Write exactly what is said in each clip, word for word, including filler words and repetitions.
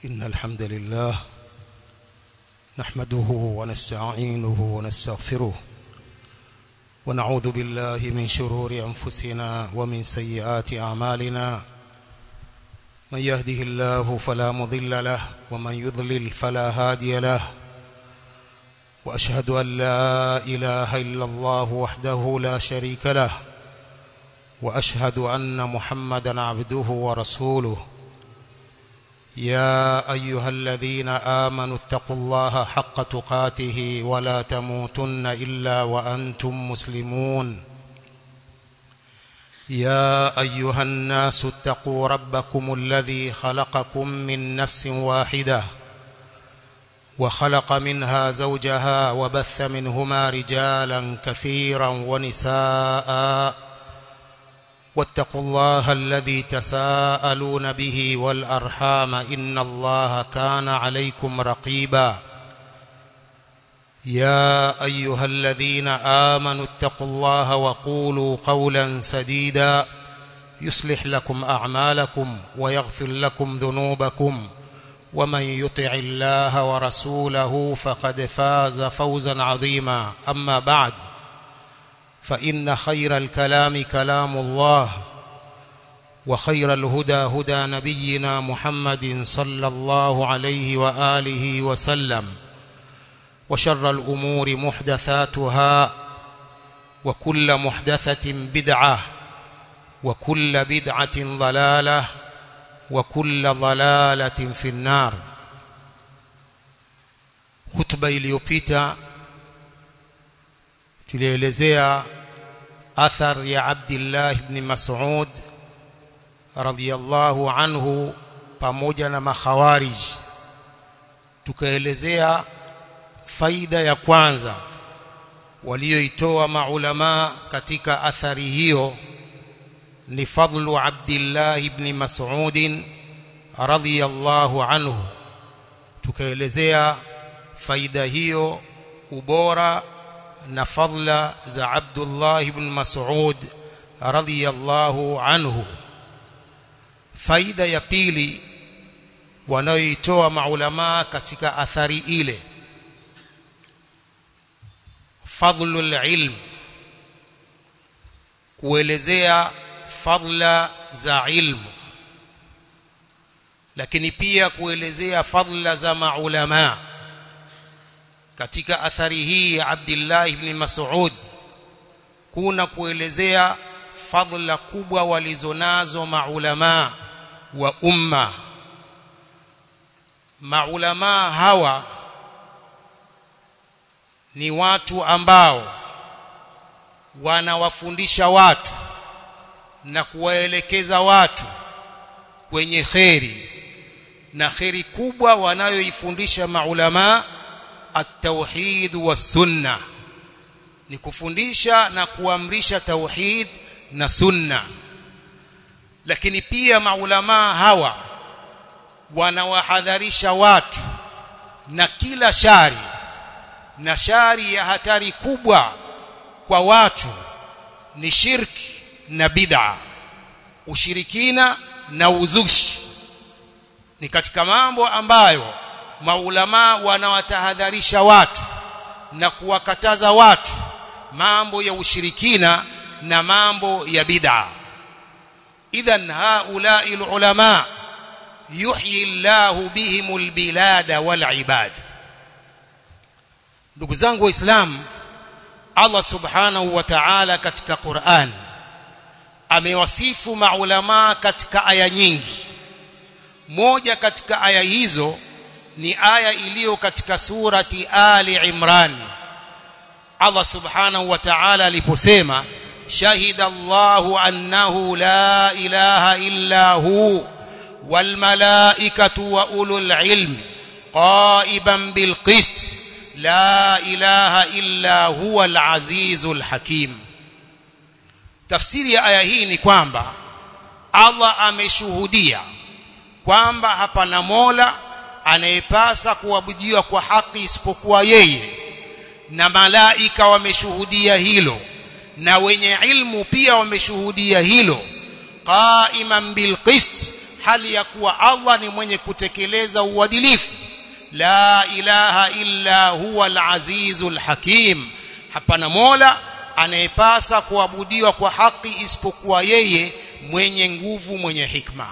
إن الحمد لله نحمده ونستعينه ونستغفره ونعوذ بالله من شرور أنفسنا ومن سيئات أعمالنا من يهده الله فلا مضل له ومن يضلل فلا هادي له وأشهد أن لا إله إلا الله وحده لا شريك له وأشهد أن محمدا عبده ورسوله يا أيها الذين آمنوا اتقوا الله حق تقاته ولا تموتن إلا وأنتم مسلمون يا أيها الناس اتقوا ربكم الذي خلقكم من نفس واحدة وخلق منها زوجها وبث منهما رجالا كثيرا ونساء واتقوا الله الذي تساءلون به والأرحام إن الله كان عليكم رقيبا يا أيها الذين آمنوا اتقوا الله وقولوا قولا سديدا يصلح لكم أعمالكم ويغفر لكم ذنوبكم ومن يطع الله ورسوله فقد فاز فوزا عظيما أما بعد فإن خير الكلام كلام الله وخير الهدى هدى نبينا محمد صلى الله عليه وآله وسلم وشر الأمور محدثاتها وكل محدثة بدعة وكل بدعة ضلالة وكل ضلالة في النار. خطبة iliyopita tulielezea athar ya Abdullah ibn Mas'ud radhiyallahu anhu pamoja na makhawarij. Tukaelezea faida ya kwanza walioitoa maulama katika athari hiyo ni fadlu Abdullah ibn Mas'ud radhiyallahu anhu. Tukaelezea faida hiyo, ubora na fadla za Abdullah ibn Mas'ud radhiyallahu anhu. Faida ya pili wanayoitoa maulama katika athari ile, fadlul ilm, kuelezea fadla za ilmu, lakini pia kuelezea fadla za maulama. Katika athari hii ya Abdullah ibn Mas'ud kuna kuelezea fadla kubwa walizonazo maulama wa umma. Maulama hawa ni watu ambao wanawafundisha watu na kuwaelekeza watu kwenye kheri, na kheri kubwa wanayoifundisha maulama at-tauhid was-sunnah, ni kufundisha na kuamrisha tauhid na sunna. Lakini pia maulama hawa wanawahadharisha watu na kila shari, na shari ya hatari kubwa kwa watu ni shirki na bid'a. Ushirikina na uzushi ni katika mambo ambayo maulama wanawatahadharisha watu na kuwakataza watu, mambo ya ushirikina na mambo ya bid'a. Idhan haula'i ulama yuhyi Allahu bihimul bilada wal ibad. Ndugu zangu Waislamu, Allah subhanahu wa ta'ala katika Qur'an amewasifu maulama katika aya nyingi. Moja katika aya hizo ni aya iliyo katika surati Ali Imran. Allah subhanahu wa ta'ala aliposema shahida Allahu annahu la ilaha illa hu wal malaikatu wa ulul ilmi qaiban bil qist la ilaha illa huwa al azizul hakim. Tafsiri ya aya hii ni kwamba Allah ameshuhudia kwamba hapana mola anayepasa kuabudiwa kwa haki isipokuwa yeye, na malaika wameshuhudia hilo, na wenye ilmu pia wameshuhudia hilo. Qaiman bil qist, hali ya kuwa Allah ni mwenye kutekeleza uadilifu. La ilaha illa huwa al-azizul hakim, hapana mola anayepasa kuabudiwa kwa haki isipokuwa yeye, mwenye nguvu, mwenye hikma.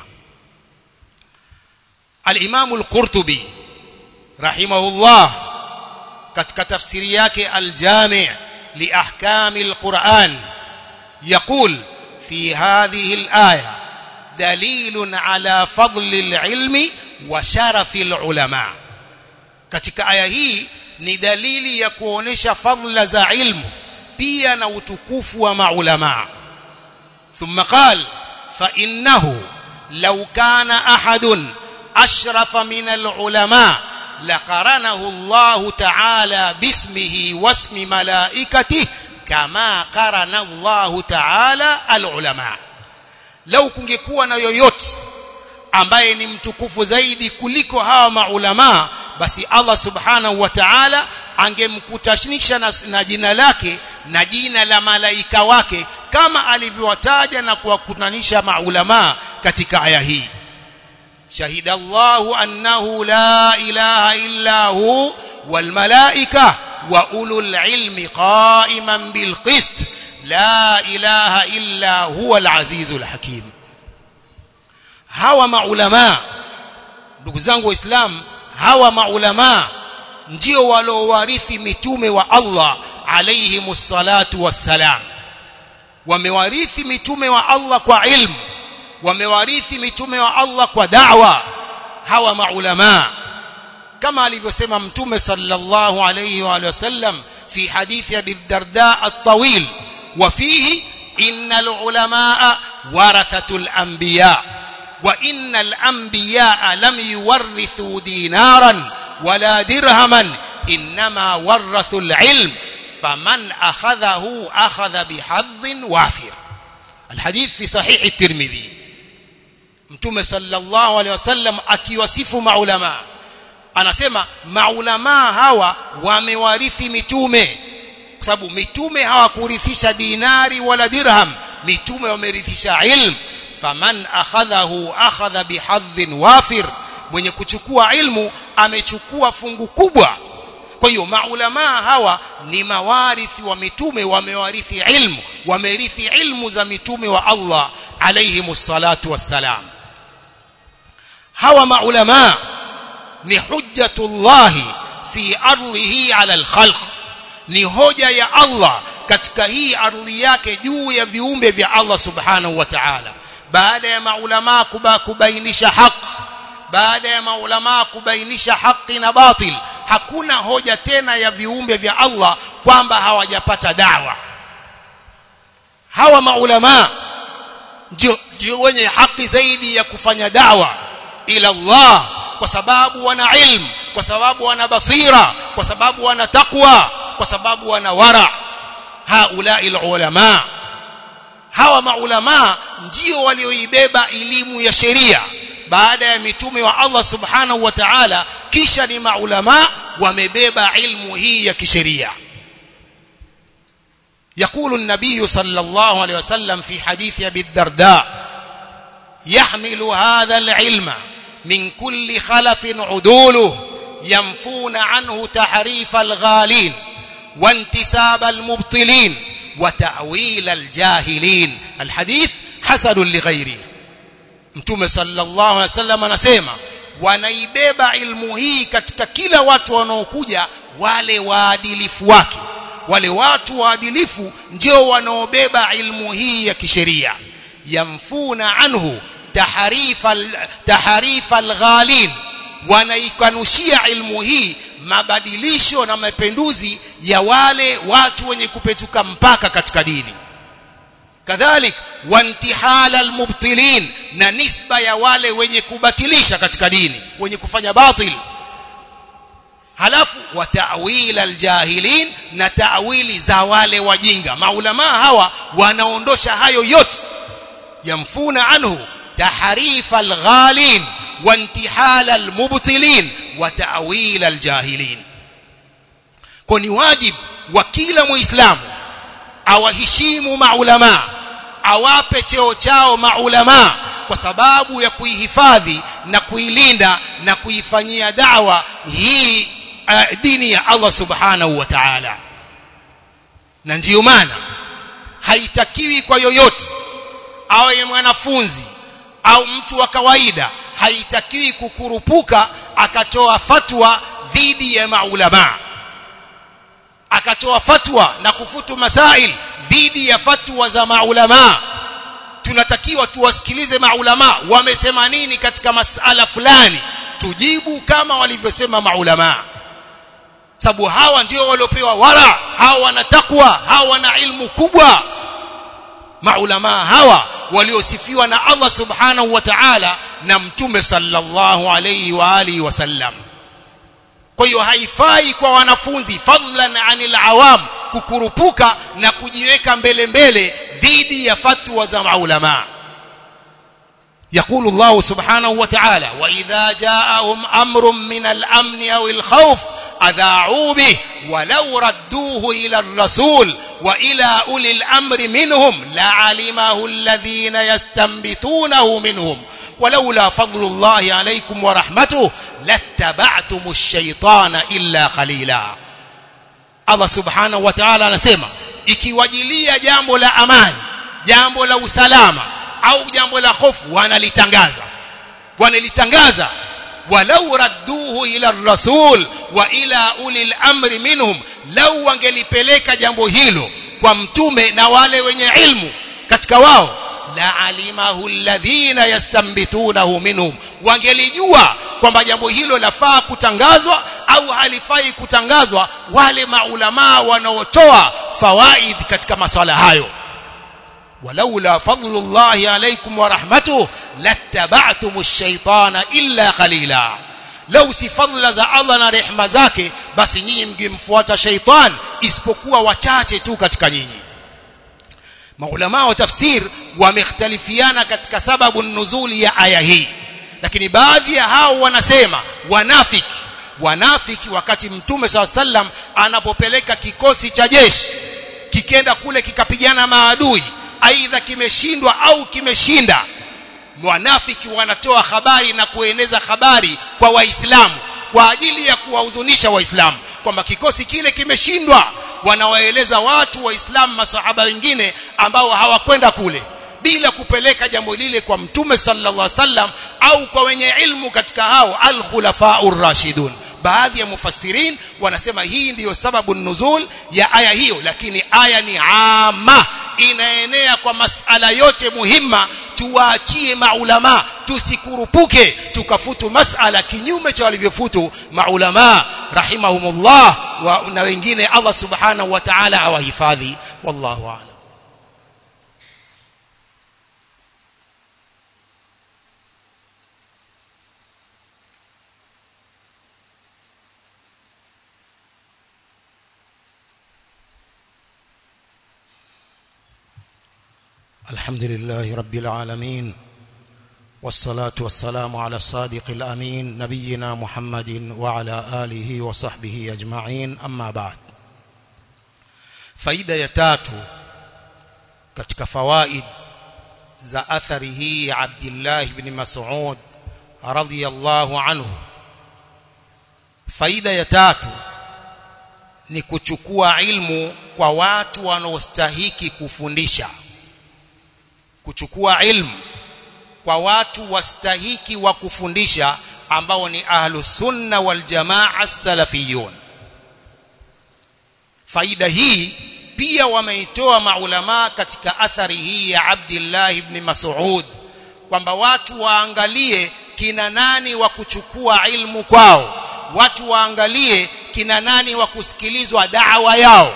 Al-Imam al-Qurtubi rahimahullah katika tafsiri yake al-Jami' li ahkami al-Quran يقول في هذه الآية دليل على فضل العلم وشرف العلماء. katika aya hii ni dalili ya kuonesha fadhila za ilmu pia na utukufu wa maulama. ثم قال فإنه لو كان أحد أشرف من العلماء لقرنه الله تعالى باسمه واسم ملائكته كما قرن الله تعالى العلماء. لو kungekuwa na yoyote ambaye ni mtukufu zaidi kuliko hawa maulama, basi Allah subhanahu wa ta'ala angemkutanisha na, na jina lake na jina la malaika wake kama alivyowataja na kuwakutanisha maulama katika aya hii. Shahida Allahu annahu la ilaha illa hu wal malaika wa ulul ilmi qa'iman bil qist la ilaha illa huwa al azizul hakim. Hawa maulama, ndugu zangu waislamu, hawa maulama ndio waliowarithi mitume wa Allah alayhimus salatu wassalam. Wamewarithi mitume wa Allah kwa ilmu, wamewarithi mitume wa Allah kwa da'wa. Hawa maulama kama alivyosema mtume sallallahu alayhi wa sallam fi hadithi Abi Darda at-tawil, wa fihi innal ulamaa warathatul anbiya wa innal anbiya lam yuwarrithu dinaran wala dirhaman inma warathul ilm faman akhadhahu akhadha bihadhin wafir. Alhadith fi sahih at-Tirmidhi. Mtume sallallahu alayhi wasallam akiwasifu maulama anasema maulama hawa wamewarithi mitume, kwa sababu mitume hawakurithisha dinari wala dirham, mitume wamerithisha ilmu. Faman akhadhahu akhadha bihadhin wafir, mwenye kuchukua ilmu amechukua fungu kubwa. Kwa hiyo maulama hawa ni mawarithi wa mitume, wamewarithi ilmu, wamerithi ilmu za mitume wa Allah alayhimus salatu wassalam. Hawa maulama ni hujjatullahi fi ardhihi ala alkhalq, ni hoja ya Allah katika hii ardhi yake juu ya viumbe vya Allah subhanahu wa ta'ala. Baada ya maulama kubainisha haki, baada ya maulama kubainisha haki na batil, hakuna hoja tena ya viumbe vya Allah kwamba hawajapata dawa. Hawa maulama ndio ndio wenye haki zaidi ya kufanya dawa ila Allah, kwa sababu wana ilmu, kwa sababu wana basira, kwa sababu wana taqwa, kwa sababu wana wara. Haulai ulama, hawa maulama ndio walioibeba elimu ya sheria baada ya mitume wa Allah subhanahu wa ta'ala, kisha ni maulama wamebeba ilmu hii ya kisheria. يقول النبي صلى الله عليه وسلم في حديث أبي الدرداء يحمل هذا العلم من كل خلف عدوله ينفون عنه تحريف الغالين وانتساب المبطلين وتأويل الجاهلين. الحديث حسن لغيره. Mtume sallallahu alaihi wasallam anasema wanaibeba ilmu hii katika kila watu wanaokuja, wale waadilifu wake. Wale watu waadilifu ndio wanaobeba ilmu hii ya kisheria. Yamfuna anhu taharifa taharifa alghalin, wanaikanushia ilmu hii mabadilisho na mapenduzi ya wale watu wenye kupetuka mpaka katika dini. Kadhalik wantihala almubtilin, na nisba ya wale wenye kubatilisha katika dini, wenye kufanya batil. Halafu wa ta'wil aljahilin, na ta'wili za wale wajinga. Maulama hawa wanaondosha hayo yote. Yamfuna anhu tahrif alghalin wa intihal almubtilin wa ta'wil aljahilin. Kwa ni wajibu wa kila muislamu awaheshimu maulama, awape cheo chao maulama, kwa sababu ya kuihifadhi na kuilinda na kuifanyia da'wa hii uh, dini ya Allah subhanahu wa ta'ala. Na ndiyo maana haitakiwi kwa yoyote, awe mwanafunzi au mtu wa kawaida, haitakiwi kukurupuka akatoa fatwa dhidi ya maulama, akatoa fatwa na kufutu masail dhidi ya fatwa za maulama. Tunatakiwa tuwasikilize maulama wamesema nini katika masala fulani, tujibu kama walivyosema maulama, sababu hawa ndio waliopewa wara, hawa wana takwa, hawa wana ilmu kubwa. Maulama hawa waliosifiwa na Allah subhanahu wa ta'ala na mtume sallallahu alayhi wa alihi wasallam. Kwa hiyo haifai kwa wanafunzi fadlan anil awam kukurupuka na kujiweka mbele mbele dhidi ya fatwa za maulama. يقول الله سبحانه وتعالى وإذا جاءهم أمر من الأمن أو الخوف أذاعوا به ولو ردوه إلى الرسول وإلى أولي الأمر منهم لعلمه الذين يستنبطونه منهم ولولا فضل الله عليكم ورحمته لاتبعتم الشيطان إلا قليلا. Allah subhanahu wa ta'ala anasema ikiwajilia jambo la amani, jambo la usalama au jambo la hofu, wanalitangaza wanalitangaza walau radduhu ila rasul wa ila ulil amri minhum, lau wangelipeleka jambo hilo kwa mtume na wale wenye ilmu katika wao, la alimahu alladhina yastambitunahu minhum, wangelijua kwamba jambo hilo lafaa kutangazwa au halifai kutangazwa wale maulama wanaotoa fawaid katika maswala hayo. walaula fadlullahi alaykum wa rahmatuhu lattaba'tumush shaytana illa qalila, lau si fadla za Allah na rehema zake basi nyinyi mngemfuata shaytan isipokuwa wachache tu katika nyinyi. Maulama wa tafsir wamekhtalifiana katika sababu nuzuli ya aya hii, lakini baadhi ya hao wanasema wanafiki wanafiki wakati mtume sallallahu alaihi wasallam anapopeleka kikosi cha jeshi kikenda kule kikapigana maadui, aidha kimeshindwa au kimeshinda, wanafiki wanatoa habari na kueneza habari kwa waislamu kwa ajili ya kuwahuzunisha waislamu kwamba kikosi kile kimeshindwa. Wanawaeleza watu waislamu, masahaba wengine ambao hawakwenda kule, bila kupeleka jambo lile kwa mtume sallallahu alaihi wasallam au kwa wenye ilmu katika hao al-khulafa'ur rashidun. Baadhi ya mufassirin wanasema hii ndiyo sababu nuzul ya aya hiyo, lakini aya ni amma, inaenea kwa masala yote muhimma. Tuwaachie maulama, tusikurupuke tukafutu masala kinyume cha walivyofutu maulama rahimahumullah wa na wengine. Allah subhanahu wa ta'ala awahifadhi, wallahu a'lam. الحمد لله رب العالمين والصلاة والسلام على الصادق الأمين نبينا محمد وعلى آله وصحبه أجمعين. أما بعد, faida ya tatu katika fawaid za athari hii Abdullah ibn Mas'ud radhiyallahu anhu, faida ya tatu ni kuchukua ilmu kwa watu wanaostahiki kufundisha, kuchukua ilmu kwa watu wastahiki wa kufundisha ambao ni ahlus sunna wal jamaa salafiyun. Faida hii pia wameitoa maulama katika athari hii ya Abdullah ibn Mas'ud kwamba watu waangalie kina nani wa kuchukua ilmu kwao, watu waangalie kina nani wa kusikilizwa da'wa yao.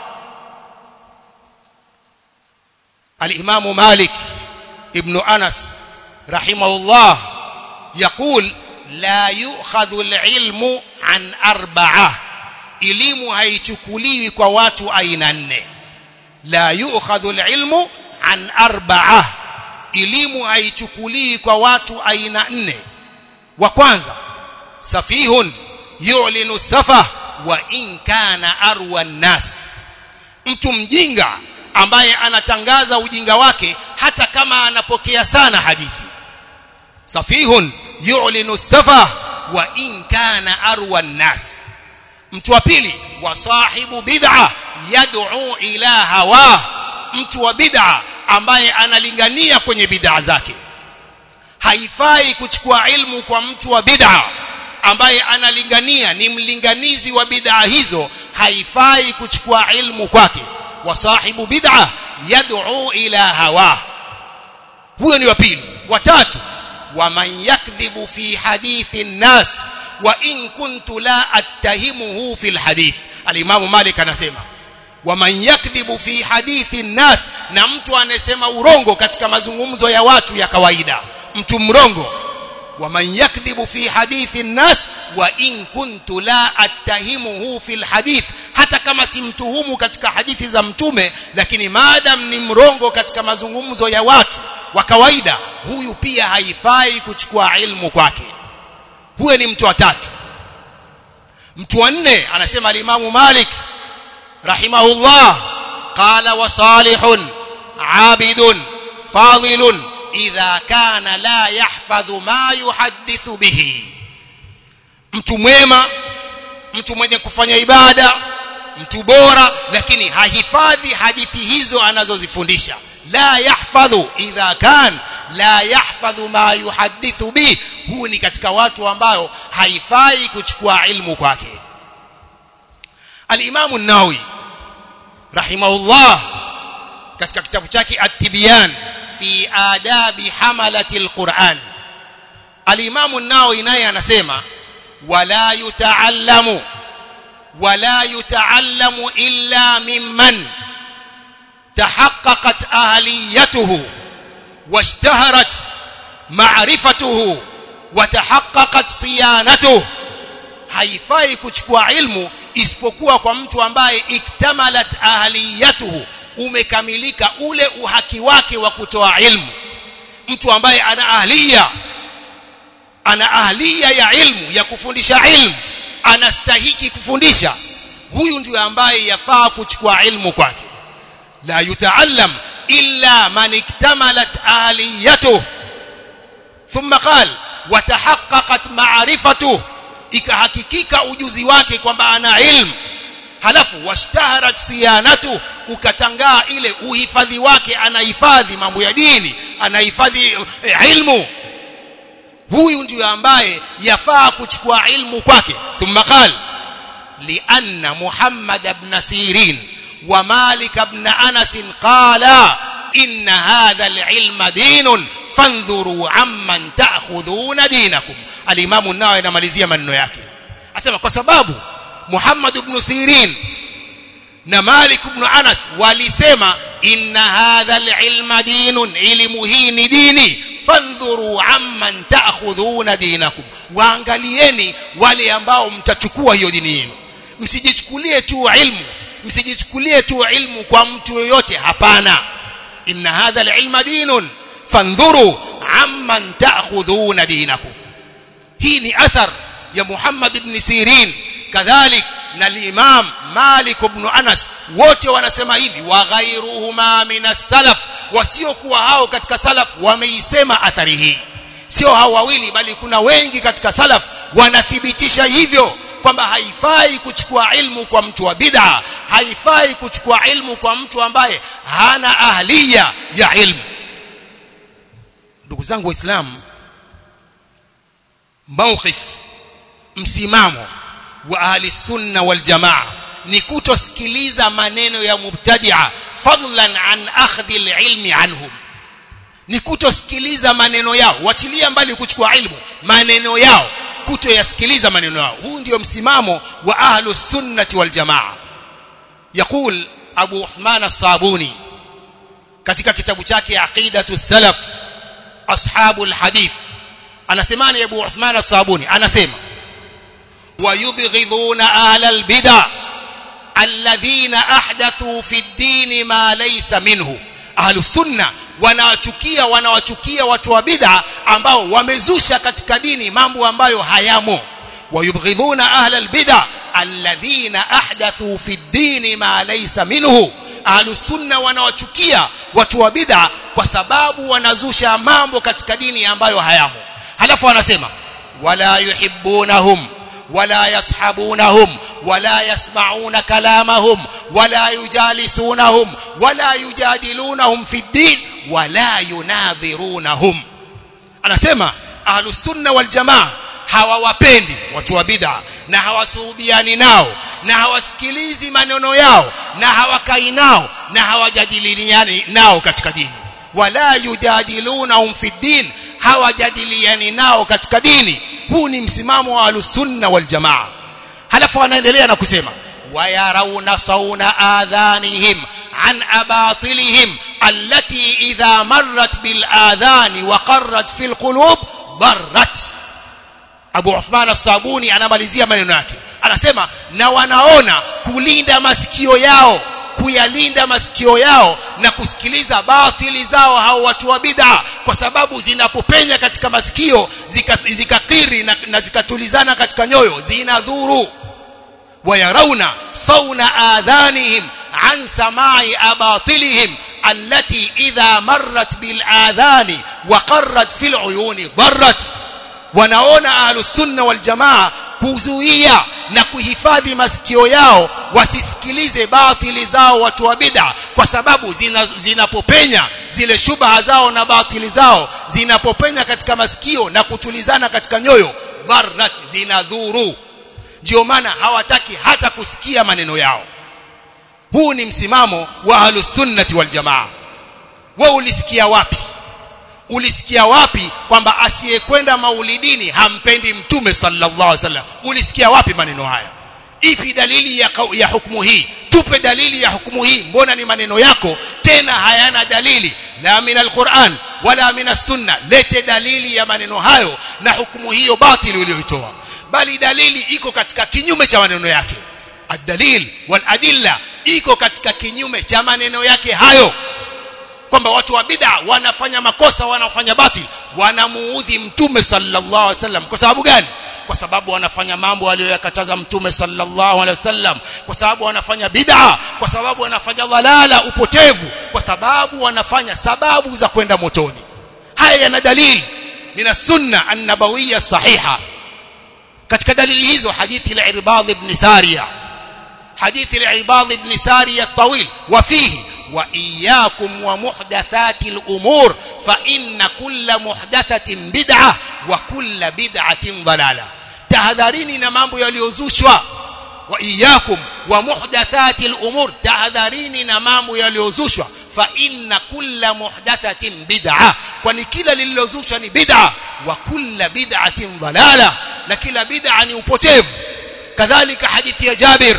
Al-Imam Malik ibn Anas rahimahullah يقول لا يؤخذ العلم عن أربعة, elimu haichukuliwi kwa watu aina nne. La yu'khadhu al-ilmu an arba'a, elimu haichukuliwi kwa watu aina nne. Wa kwanza, safihun yu'linu safa wa in kana arwa an-nas, mtu mjinga ambaye anatangaza ujinga wake hata kama anapokea sana hadithi. safihun yu'linu safa wa in kana arwa an-nas. Mtu wa pili, wa sahibu bid'a yad'u ila hawa, mtu wa bid'a ambaye analingania kwenye bid'a zake. Haifai kuchukua ilmu kwa mtu wa bid'a ambaye analingania, ni mlinganizi wa bid'a hizo, haifai kuchukua ilmu kwake. Wa sahibu bid'a yad'u ila hawa, huyo ni wa pili. Wa tatu, wa man yakdhibu fi hadithi an-nas wa in kuntu la attahimuhu fi al-hadith. Al-Imam Malik anasema wa man yakdhibu fi hadithi an-nas, na mtu anasema urongo katika mazungumzo ya watu ya kawaida, mtu mrongo. Wa man yakdhibu fi hadithi an-nas wa in kuntu la attahimuhu fi al-hadith, hata kama simtuhumu katika hadithi za mtume, lakini maadam ni mrongo katika mazungumzo ya watu wa kawaida, huyu pia haifai kuchukua ilmu kwake. Huyo ni mtu wa tatu. Mtu wa nne anasema al-Imam Malik rahimahullah, qala wa salihun abidun fadilun idha kana la yahfadhu ma yuhaddithu bihi. Mtu mwema, mtu mwenye kufanya ibada, mtu bora, lakini hahifadhi hadithi hizo anazozifundisha. La yahfadhu idha kan la yahfadhu ma yuhaddithu bihi, huu ni katika watu ambao haifai kuchukua ilmu kwake. Al-Imam an-Nawawi rahimahullah katika kitabu chake At-Tibyan fi adabi hamalati al-Qur'an, al-Imam an-Nawawi naye anasema wala yutaallamu wala yutaallamu illa mimman tahaqqaqat ahliyatuhu washtaharat ma'rifatuhu wa tahaqqaqat siyanatuhu. Haifai kuchukua ilmu isipokuwa kwa mtu ambaye iktamalat ahliyatuhu, umekamilika ule uhaki wake wa kutoa ilmu. Mtu ambaye ana ahliya, ana ahliya ya ilmu, ya kufundisha ilmu, anastahiki kufundisha, huyu ndiye ambaye yafaa kuchukua ilmu kwake. La yutaallam illa man iktamalat ahliyatuhu, thumma qala wa tahaqqaqat ma'rifatuhu, ikahakikika ujuzi wake kwamba ana ilmu, halafu washtaharat siyanatu, ukatangaa ile uhifadhi wake, anahifadhi mambo ya dini, anahifadhi ilmu, huyu ndiye ambaye yafaa kuchukua ilmu kwake. Thumma qala li anna Muhammad ibn Sirin wa Malik ibn Anas qala inna hadha al-ilma dinun fandhuru amman ta'khudhuna dinakum. Al-Imam an-Nawawi anamalizia maneno yake, asema kwa sababu Muhammad ibn Sirin na Malik ibn Anas walisema inna hadha al-ilma dinun, ilmu hii ni dini, fandhuru amman ta'khudhuna dinakum, waangalieni wale ambao mtachukua hiyo dini yenu. Msijichukulie tu ilmu, msijichukulie tu ilmu kwa mtu yoyote, hapana. Inna hadha al-ilma dinun fandhuru amman ta'khudhuna dinakum. Hii ni athar ya Muhammad ibn Sirin, kadhalik na al-Imam Malik ibn Anas, wote wanasema hivi. Wa ghayruhuma min as-salaf, wasiokuwa hao katika salaf wameisema athari hii. Sio hao wawili, bali kuna wengi katika salaf wanathibitisha hivyo, kwamba haifai kuchukua ilmu kwa mtu wa bid'a, haifai kuchukua ilmu kwa mtu ambaye hana ahliya ya ilmu. Ndugu zangu Waislamu, mawqif, msimamo wa ahli sunna wal jamaa ni kutosikiliza maneno ya mubtadi'a, fadlan an akhdhi al-ilmi anhum. Ni kutosikiliza maneno yao, wachilia mbali kuchukua ilmu, maneno yao, kutoyasikiliza maneno yao. Huu ndio msimamo wa ahli sunnati wal jamaa. Yaqul Abu Uthman as-Sabuni katika kitabu chake Aqidatu Salaf Ashabul Hadith, anasemani Abu Uthman as-Sabuni, anasema wayubghiduna ahlal bid'ah alladhina ahdathu fi ad-din ma laysa minhu. Ahlus sunna wanawachukia wanawachukia watu wa bid'a ambao wamezusha katika dini mambo ambayo hayamo. Wayubghiduna ahlal bid'ah alladhina ahdathu fi ad-din ma laysa minhu. Ahlus sunna wanawachukia watu wa bid'a kwa sababu wanazusha mambo katika dini ambayo hayamo. halafu anasema wala yuhibbunahum wala yashabunahum wala yasma'una kalamahum wala yujalisunahum wala yujadilunahum fi din wala yunadhirunahum. Anasema ahlus sunna wal jamaa hawawapendi watu wa bid'a na hawasuhubiani nao na hawasikilizi maneno yao na hawakai nao na hawajadiliani nao katika dini. Wala yujadilunahum fi din, hawajadiliani nao katika dini. Huu ni msimamo wa ahlus sunna wal jamaa. Halafu anaendelea na kusema wayarawna sauna adhanihim an abatilihim allati idha marrat bil adhani wa qarrat fil qulub darrat. Abu Uthman as-Sabuni anamalizia maneno yake, anasema na wanaona kulinda masikio yao, kuyalinda masikio yao na kusikiliza batili zao hao watu wa bid'a, kwa sababu zinapopenya katika masikio zikakiri na, na zikatulizana katika nyoyo zinadhuru. Wayarauna sauna adhanihim an samai abatilihim allati idha marrat bil adhani wa qarrat fil uyuni darrat. Wanaona ahlus sunna wal jamaa kuzuia na kuhifadhi masikio yao wasisikilize batili zao watu wa bid'a, kwa sababu zinapopenya zina zile shubha zao na batili zao zinapopenya katika masikio na kutulizana katika nyoyo dharrat, zinadhuru. Ndio maana hawataki hata kusikia maneno yao. Huu ni msimamo wa ahlus sunnati wal jamaa. Wewe ulisikia wapi? Ulisikia wapi kwamba asiyekwenda maulidini hampendi mtume sallallahu alaihi wasallam? Ulisikia wapi maneno haya? Ipi dalili ya, ya hukumu hii? Tupe dalili ya hukumu hii. Mbona ni maneno yako tena hayana dalili la min alquran wala min as-sunna? Lete dalili ya maneno hayo na hukumu hiyo batili uliyoitoa, bali dalili iko katika kinyume cha maneno yake. Ad-dalil wal adilla iko katika kinyume cha maneno yake hayo, kwamba watu wa bid'a wanafanya makosa, wanafanya batili, wanamuudhi mtume sallallahu alaihi wasallam. Kwa sababu gani? Kwa sababu wanafanya mambo aliyoyakataza mtume sallallahu alaihi wasallam, kwa sababu wanafanya bid'a, kwa sababu wanafanya dhalala, upotevu, kwa sababu wanafanya sababu za kwenda motoni. Haya yana dalili min as-sunna an-nabawiyya sahiha. Katika dalili hizo hadithi la Irbad ibn Sariya, hadithi la Irbad ibn Sariya at-tawil, wa fihi wa iyyakum wa muhdathatil umur fa inna kulla muhdathatin bid'ah wa kulla bid'atin dalalah. Tahadharini na mambo yaliyozushwa. Wa iyyakum wa muhdathatil umur, tahadharini na mambo yaliyozushwa. Fa inna kulla muhdathatin bid'ah, kwani kila lililozushwa ni bid'ah. Wa kulla bid'atin dalalah, na kila bid'ah ni upotevu. Kadhalika hadithi ya Jabir,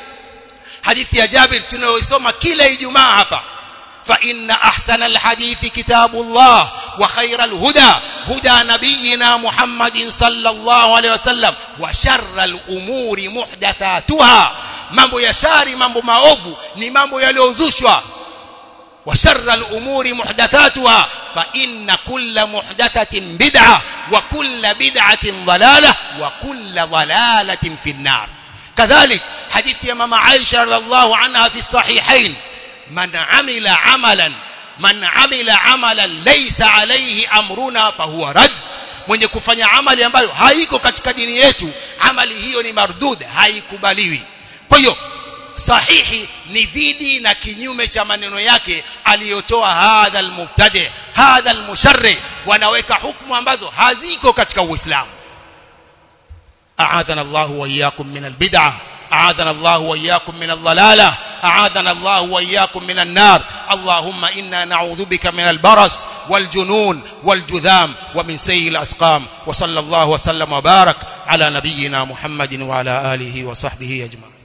hadithi ya Jabir tunayosoma kila Ijumaa hapa, fa inna ahsana alhadithi kitabullah wa khayra alhuda huda nabiyina Muhammadin sallallahu alaihi wasallam wa sharra alumuri muhdathatuha. Mambo ya shari, mambo maovu ni mambo yaliyozushwa. Wa sharra alumuri muhdathatuha fa inna kulla muhdathatin bid'ah wa kulla bid'atin dalalah wa kulla dalalatin fi an-nar. كذلك حديث يا ماما عائشة رضي الله عنها في الصحيحين من عمل عملا من عمل عملا ليس عليه أمرنا فهو رد. mwenye kufanya amali ambayo haiko katika dini yetu, amali hiyo ni mardud, haikubaliwi. Kwa hiyo sahihi ni dhidi na kinyume cha maneno yake aliyotoa hadha almubtadi, hadha almusharri, wanaweka hukumu ambazo haziko katika Uislamu. أعاذنا الله وإياكم من البدعة، أعاذنا الله وإياكم من الضلالة، أعاذنا الله وإياكم من النار. اللهم إنا نعوذ بك من البرص والجنون والجذام ومن سيء الأسقام. وصلى الله وسلم وبارك على نبينا محمد وعلى آله وصحبه أجمعين.